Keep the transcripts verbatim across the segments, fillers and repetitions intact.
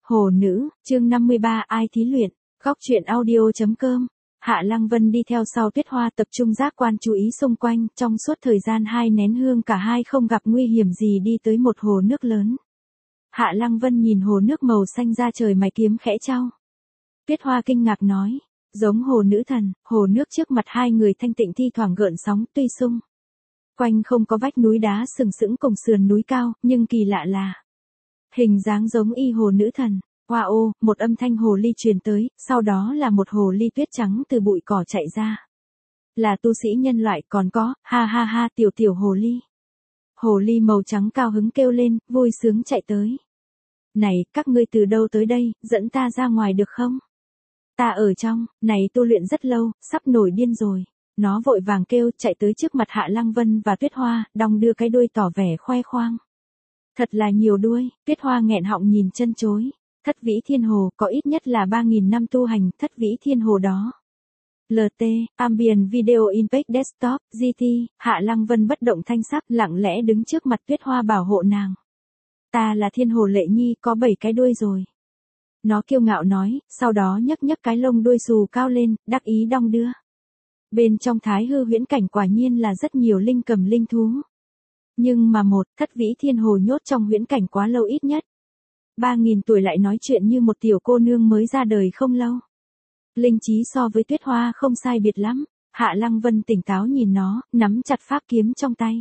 Hồ nữ, chương năm mươi ba ai thí luyện, góc truyện audio.com. Hạ Lăng Vân đi theo sau Tuyết Hoa tập trung giác quan chú ý xung quanh, trong suốt thời gian hai nén hương cả hai không gặp nguy hiểm gì đi tới một hồ nước lớn. Hạ Lăng Vân nhìn hồ nước màu xanh da trời mày kiếm khẽ trao. Tuyết Hoa kinh ngạc nói, giống hồ nữ thần, hồ nước trước mặt hai người thanh tịnh thi thoảng gợn sóng tuy sung. Quanh không có vách núi đá sừng sững cùng sườn núi cao, nhưng kỳ lạ là hình dáng giống y hồ nữ thần. Wow, một âm thanh hồ ly truyền tới, sau đó là một hồ ly tuyết trắng từ bụi cỏ chạy ra. Là tu sĩ nhân loại còn có, ha ha ha tiểu tiểu hồ ly. Hồ ly màu trắng cao hứng kêu lên, vui sướng chạy tới. Này, các ngươi từ đâu tới đây, dẫn ta ra ngoài được không? Ta ở trong, này tu luyện rất lâu, sắp nổi điên rồi. Nó vội vàng kêu, chạy tới trước mặt Hạ Lăng Vân và Tuyết Hoa, đong đưa cái đuôi tỏ vẻ khoe khoang. Thật là nhiều đuôi, Tuyết Hoa nghẹn họng nhìn chân chối. Thất vĩ thiên hồ, có ít nhất là ba nghìn năm tu hành, thất vĩ thiên hồ đó. lờ tê, Ambient Video Impact Desktop, giê tê, Hạ Lăng Vân bất động thanh sắc, lặng lẽ đứng trước mặt Tuyết Hoa bảo hộ nàng. Ta là thiên hồ Lệ Nhi, có bảy cái đuôi rồi. Nó kiêu ngạo nói, sau đó nhấc nhấc cái lông đuôi xù cao lên, đắc ý đong đưa. Bên trong Thái Hư huyễn cảnh quả nhiên là rất nhiều linh cầm linh thú. Nhưng mà một, thất vĩ thiên hồ nhốt trong huyễn cảnh quá lâu ít nhất. Ba nghìn tuổi lại nói chuyện như một tiểu cô nương mới ra đời không lâu. Linh trí so với Tuyết Hoa không sai biệt lắm. Hạ Lăng Vân tỉnh táo nhìn nó, nắm chặt pháp kiếm trong tay.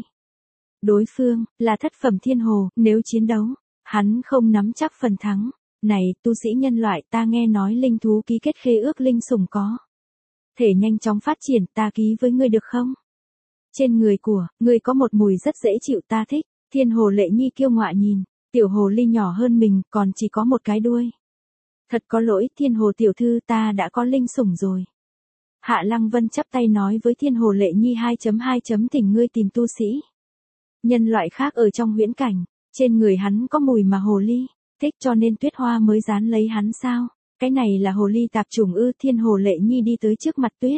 Đối phương, là thất phẩm thiên hồ, nếu chiến đấu, hắn không nắm chắc phần thắng. Này, tu sĩ nhân loại, ta nghe nói linh thú ký kết khế ước linh sủng có thể nhanh chóng phát triển, ta ký với ngươi được không? Trên người của, ngươi có một mùi rất dễ chịu ta thích. Thiên hồ Lệ Nhi kiêu ngọa nhìn, tiểu hồ ly nhỏ hơn mình, còn chỉ có một cái đuôi. Thật có lỗi, thiên hồ tiểu thư, ta đã có linh sủng rồi. Hạ Lăng Vân chắp tay nói với thiên hồ Lệ Nhi hai chấm hai thỉnh ngươi tìm tu sĩ nhân loại khác ở trong huyễn cảnh, trên người hắn có mùi mà hồ ly thích cho nên Tuyết Hoa mới dán lấy hắn sao? Cái này là hồ ly tạp chủng ư? Thiên hồ Lệ Nhi đi tới trước mặt Tuyết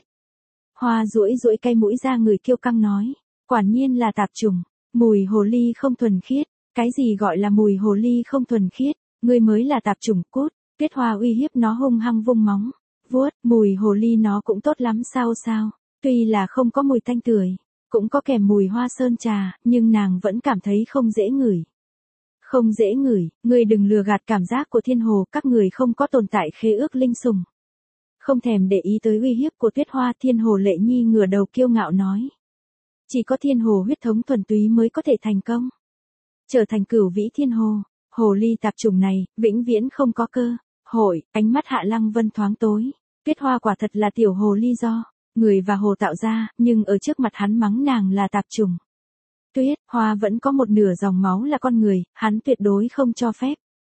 Hoa duỗi duỗi cây mũi ra người kiêu căng nói, quả nhiên là tạp chủng, mùi hồ ly không thuần khiết. Cái gì gọi là mùi hồ ly không thuần khiết? Ngươi mới là tạp chủng cút. Tuyết Hoa uy hiếp nó hung hăng vung móng vuốt, mùi hồ ly nó cũng tốt lắm sao sao? Tuy là không có mùi tanh tưởi, cũng có kèm mùi hoa sơn trà, nhưng nàng vẫn cảm thấy không dễ ngửi. Không dễ ngửi, ngươi đừng lừa gạt cảm giác của thiên hồ, các người không có tồn tại khế ước linh sủng. Không thèm để ý tới uy hiếp của Tuyết Hoa, thiên hồ Lệ Nhi ngửa đầu kiêu ngạo nói. Chỉ có thiên hồ huyết thống thuần túy mới có thể thành công. Trở thành cửu vĩ thiên hồ, hồ ly tạp chủng này, vĩnh viễn không có cơ hội. Ánh mắt Hạ Lăng Vân thoáng tối. Tuyết Hoa quả thật là tiểu hồ ly do người và hồ tạo ra, nhưng ở trước mặt hắn mắng nàng là tạp chủng. Tuyết Hoa vẫn có một nửa dòng máu là con người, hắn tuyệt đối không cho phép.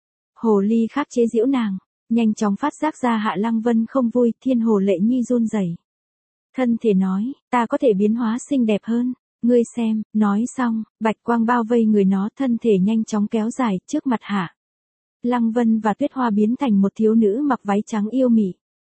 Hồ ly khác chế giễu nàng, nhanh chóng phát giác ra Hạ Lăng Vân không vui, thiên hồ Lệ Nhi run rẩy. Thân thể nói, ta có thể biến hóa xinh đẹp hơn. Ngươi xem, nói xong, bạch quang bao vây người nó, thân thể nhanh chóng kéo dài, trước mặt Hạ Lăng Vân và Tuyết Hoa biến thành một thiếu nữ mặc váy trắng yêu mị.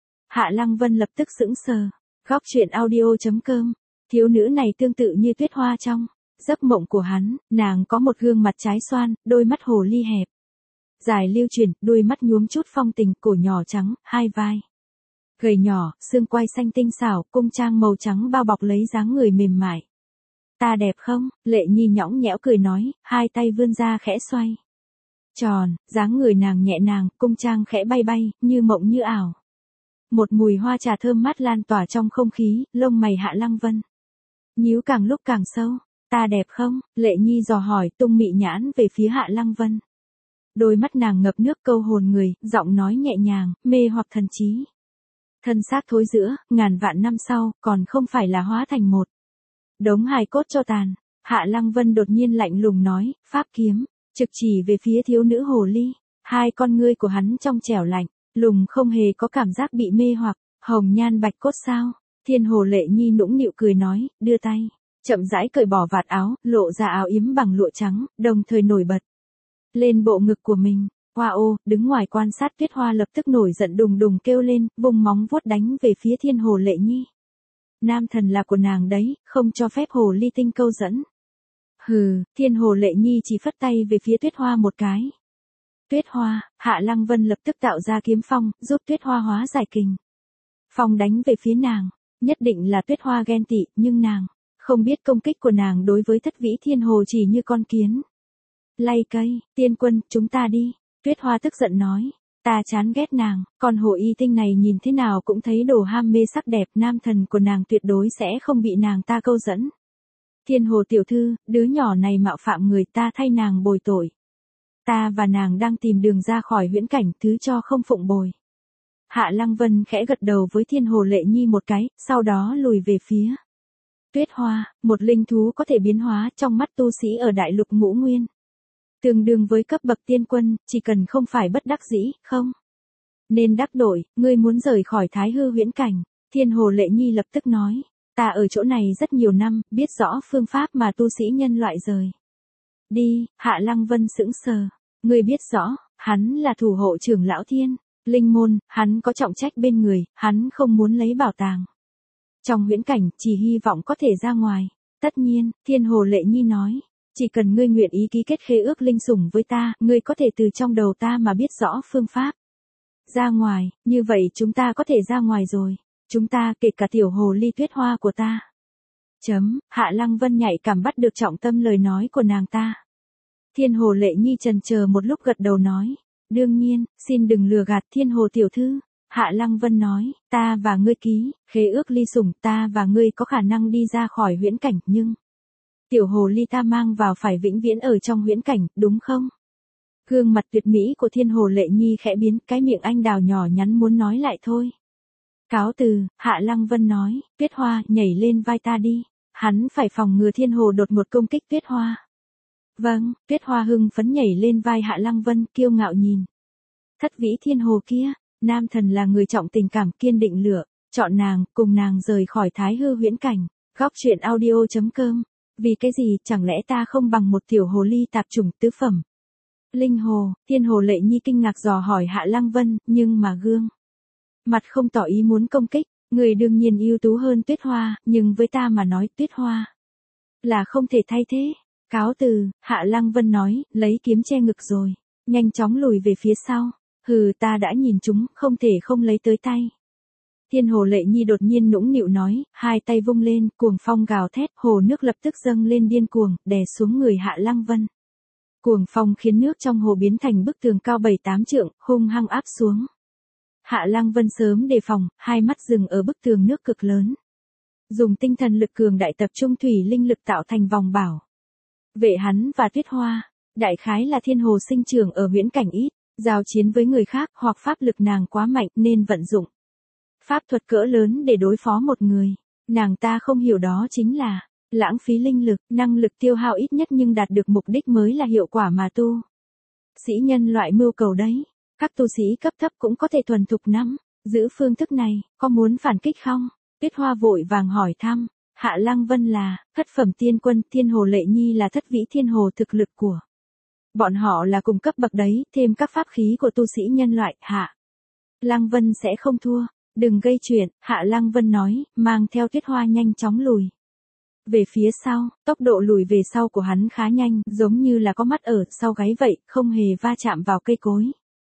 Hạ Lăng Vân lập tức sững sờ, góc truyện audio.com, thiếu nữ này tương tự như Tuyết Hoa trong giấc mộng của hắn, nàng có một gương mặt trái xoan, đôi mắt hồ ly hẹp, dài lưu chuyển, đuôi mắt nhuốm chút phong tình, cổ nhỏ trắng, hai vai gầy nhỏ, xương quai xanh tinh xảo, cung trang màu trắng bao bọc lấy dáng người mềm mại. Ta đẹp không? Lệ Nhi nhõng nhẽo cười nói, hai tay vươn ra khẽ xoay tròn, dáng người nàng nhẹ nàng, cung trang khẽ bay bay, như mộng như ảo. Một mùi hoa trà thơm mát lan tỏa trong không khí, lông mày Hạ Lăng Vân nhíu càng lúc càng sâu. Ta đẹp không? Lệ Nhi dò hỏi, tung mị nhãn về phía Hạ Lăng Vân. Đôi mắt nàng ngập nước câu hồn người, giọng nói nhẹ nhàng, mê hoặc thần trí. Thân xác thối rữa, ngàn vạn năm sau, còn không phải là hóa thành một đống hài cốt cho tàn. Hạ Lăng Vân đột nhiên lạnh lùng nói, pháp kiếm trực chỉ về phía thiếu nữ hồ ly. Hai con ngươi của hắn trong trẻo lạnh, lùng không hề có cảm giác bị mê hoặc. Hồng nhan bạch cốt sao? Thiên hồ Lệ Nhi nũng nịu cười nói, đưa tay chậm rãi cởi bỏ vạt áo, lộ ra áo yếm bằng lụa trắng, đồng thời nổi bật lên bộ ngực của mình. Wow, đứng ngoài quan sát Tuyết Hoa lập tức nổi giận đùng đùng kêu lên, vùng móng vuốt đánh về phía thiên hồ Lệ Nhi. Nam thần là của nàng đấy, không cho phép hồ ly tinh câu dẫn. Hừ, thiên hồ Lệ Nhi chỉ phất tay về phía Tuyết Hoa một cái. Tuyết Hoa, Hạ Lăng Vân lập tức tạo ra kiếm phong, giúp Tuyết Hoa hóa giải kình. Phong đánh về phía nàng, nhất định là Tuyết Hoa ghen tị, nhưng nàng không biết công kích của nàng đối với Thất Vĩ Thiên Hồ chỉ như con kiến. Lay cây, Tiên Quân, chúng ta đi. Tuyết Hoa tức giận nói, ta chán ghét nàng, còn Hồ Y Tinh này nhìn thế nào cũng thấy đồ ham mê sắc đẹp, nam thần của nàng tuyệt đối sẽ không bị nàng ta câu dẫn. Thiên Hồ tiểu thư, đứa nhỏ này mạo phạm người, ta thay nàng bồi tội. Ta và nàng đang tìm đường ra khỏi huyễn cảnh, thứ cho không phụng bồi. Hạ Lăng Vân khẽ gật đầu với Thiên Hồ Lệ Nhi một cái, sau đó lùi về phía Tuyết Hoa, một linh thú có thể biến hóa trong mắt tu sĩ ở đại lục ngũ nguyên. Tương đương với cấp bậc tiên quân, chỉ cần không phải bất đắc dĩ, không nên đắc tội, ngươi muốn rời khỏi Thái Hư huyễn cảnh. Thiên Hồ Lệ Nhi lập tức nói, ta ở chỗ này rất nhiều năm, biết rõ phương pháp mà tu sĩ nhân loại rời đi. Hạ Lăng Vân sững sờ, ngươi biết rõ, hắn là thủ hộ trưởng lão Thiên Linh môn, hắn có trọng trách bên người, hắn không muốn lấy bảo tàng trong huyễn cảnh, chỉ hy vọng có thể ra ngoài. Tất nhiên, Thiên Hồ Lệ Nhi nói, chỉ cần ngươi nguyện ý ký kết khế ước linh sủng với ta, ngươi có thể từ trong đầu ta mà biết rõ phương pháp ra ngoài, như vậy chúng ta có thể ra ngoài rồi. Chúng ta, kể cả tiểu hồ ly Tuyết Hoa của ta. Chấm, Hạ Lăng Vân nhạy cảm bắt được trọng tâm lời nói của nàng ta. Thiên Hồ Lệ Nhi chần chờ một lúc gật đầu nói, đương nhiên, xin đừng lừa gạt Thiên Hồ tiểu thư. Hạ Lăng Vân nói, ta và ngươi ký khế ước ly sủng, ta và ngươi có khả năng đi ra khỏi huyễn cảnh, nhưng tiểu hồ ly ta mang vào phải vĩnh viễn ở trong huyễn cảnh, đúng không? Gương mặt tuyệt mỹ của Thiên Hồ Lệ Nhi khẽ biến, cái miệng anh đào nhỏ nhắn muốn nói lại thôi. Cáo từ, Hạ Lăng Vân nói, Tuyết Hoa, nhảy lên vai ta đi. Hắn phải phòng ngừa Thiên Hồ đột ngột công kích Tuyết Hoa. Vâng, Tuyết Hoa hưng phấn nhảy lên vai Hạ Lăng Vân, kiêu ngạo nhìn Thất Vĩ Thiên Hồ kia, nam thần là người trọng tình cảm, kiên định lựa chọn nàng, cùng nàng rời khỏi Thái Hư huyễn cảnh. Góc truyện audio chấm com. Vì cái gì, chẳng lẽ ta không bằng một tiểu hồ ly tạp chủng tứ phẩm? Linh Hồ, Thiên Hồ Lệ Nhi kinh ngạc dò hỏi Hạ Lăng Vân, nhưng mà gương mặt không tỏ ý muốn công kích, người đương nhiên ưu tú hơn Tuyết Hoa, nhưng với ta mà nói Tuyết Hoa là không thể thay thế. Cáo từ, Hạ Lăng Vân nói, lấy kiếm che ngực rồi nhanh chóng lùi về phía sau. Hừ, ta đã nhìn chúng, không thể không lấy tới tay. Thiên Hồ Lệ Nhi đột nhiên nũng nịu nói, hai tay vung lên, cuồng phong gào thét, hồ nước lập tức dâng lên điên cuồng, đè xuống người Hạ Lăng Vân. Cuồng phong khiến nước trong hồ biến thành bức tường cao bảy tám trượng, hung hăng áp xuống. Hạ Lăng Vân sớm đề phòng, hai mắt dừng ở bức tường nước cực lớn. Dùng tinh thần lực cường đại tập trung thủy linh lực tạo thành vòng bảo vệ hắn và Tuyết Hoa. Đại khái là Thiên Hồ sinh trưởng ở huyễn cảnh ít giao chiến với người khác, hoặc pháp lực nàng quá mạnh nên vận dụng pháp thuật cỡ lớn để đối phó một người. Nàng ta không hiểu đó chính là lãng phí linh lực, năng lực tiêu hao ít nhất nhưng đạt được mục đích mới là hiệu quả mà tu sĩ nhân loại mưu cầu đấy. Các tu sĩ cấp thấp cũng có thể thuần thục nắm giữ phương thức này, có muốn phản kích không? Tuyết Hoa vội vàng hỏi thăm. Hạ Lăng Vân là thất phẩm tiên quân, Thiên Hồ Lệ Nhi là thất vĩ thiên hồ, thực lực của bọn họ là cùng cấp bậc đấy, thêm các pháp khí của tu sĩ nhân loại, Hạ Lăng Vân sẽ không thua. Đừng gây chuyện, Hạ Lăng Vân nói, mang theo Tuyết Hoa nhanh chóng lùi về phía sau. Tốc độ lùi về sau của hắn khá nhanh, giống như là có mắt ở sau gáy vậy, không hề va chạm vào cây cối.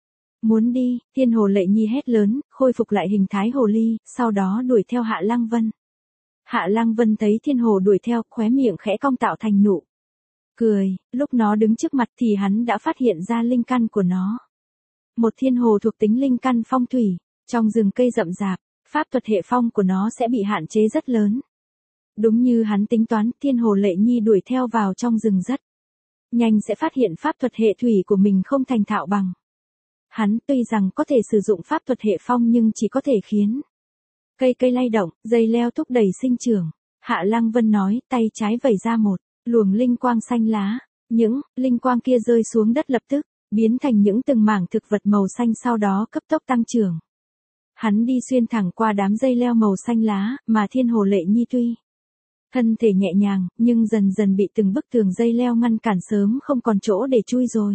Muốn đi, Thiên Hồ Lệ Nhi hét lớn, khôi phục lại hình thái hồ ly, sau đó đuổi theo Hạ Lăng Vân. Hạ Lăng Vân thấy Thiên Hồ đuổi theo, khóe miệng khẽ cong tạo thành nụ cười. Lúc nó đứng trước mặt thì hắn đã phát hiện ra linh căn của nó. Một thiên hồ thuộc tính linh căn phong thủy, trong rừng cây rậm rạp, pháp thuật hệ phong của nó sẽ bị hạn chế rất lớn. Đúng như hắn tính toán, Thiên Hồ Lệ Nhi đuổi theo vào trong rừng rất nhanh sẽ phát hiện pháp thuật hệ thủy của mình không thành thạo bằng. Hắn tuy rằng có thể sử dụng pháp thuật hệ phong nhưng chỉ có thể khiến cây cây lay động, dây leo thúc đẩy sinh trưởng. Hạ Lăng Vân nói, tay trái vẩy ra một luồng linh quang xanh lá. Những linh quang kia rơi xuống đất lập tức biến thành những từng mảng thực vật màu xanh, sau đó cấp tốc tăng trưởng. Hắn đi xuyên thẳng qua đám dây leo màu xanh lá, mà Thiên Hồ Lệ Nhi tuy thân thể nhẹ nhàng, nhưng dần dần bị từng bức tường dây leo ngăn cản, sớm không còn chỗ để chui rồi.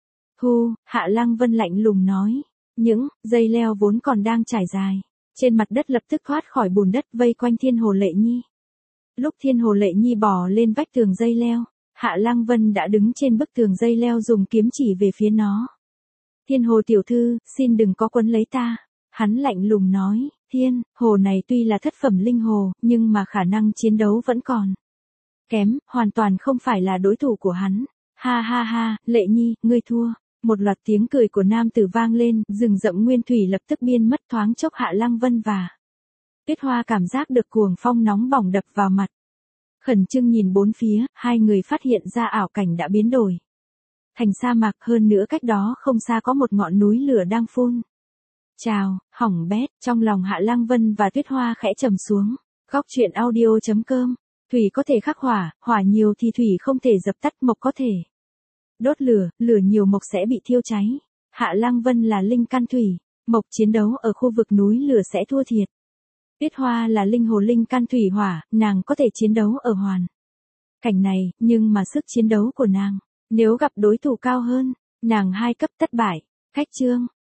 Hu, Hạ Lăng Vân lạnh lùng nói, những dây leo vốn còn đang trải dài trên mặt đất lập tức thoát khỏi bùn đất vây quanh Thiên Hồ Lệ Nhi. Lúc Thiên Hồ Lệ Nhi bò lên vách tường dây leo, Hạ Lăng Vân đã đứng trên bức tường dây leo dùng kiếm chỉ về phía nó. Thiên Hồ tiểu thư, xin đừng có quấn lấy ta. Hắn lạnh lùng nói, Thiên, Hồ này tuy là thất phẩm linh hồ, nhưng mà khả năng chiến đấu vẫn còn kém, hoàn toàn không phải là đối thủ của hắn. Ha ha ha, Lệ Nhi, ngươi thua. Một loạt tiếng cười của nam tử vang lên, rừng rậm nguyên thủy lập tức biến mất, thoáng chốc Hạ Lăng Vân và Tuyết Hoa cảm giác được cuồng phong nóng bỏng đập vào mặt. Khẩn trương nhìn bốn phía, hai người phát hiện ra ảo cảnh đã biến đổi thành sa mạc, hơn nữa cách đó không xa có một ngọn núi lửa đang phun trào, hỏng bét. Trong lòng Hạ Lăng Vân và Tuyết Hoa khẽ trầm xuống. Góc truyện audio chấm com. Thủy có thể khắc hỏa, hỏa nhiều thì thủy không thể dập tắt, mộc có thể đốt lửa, lửa nhiều mộc sẽ bị thiêu cháy. Hạ Lăng Vân là linh căn thủy, mộc, chiến đấu ở khu vực núi lửa sẽ thua thiệt. Tuyết Hoa là linh hồ linh căn thủy hỏa, nàng có thể chiến đấu ở hoàn cảnh này, nhưng mà sức chiến đấu của nàng, nếu gặp đối thủ cao hơn, nàng hai cấp thất bại. Khách chương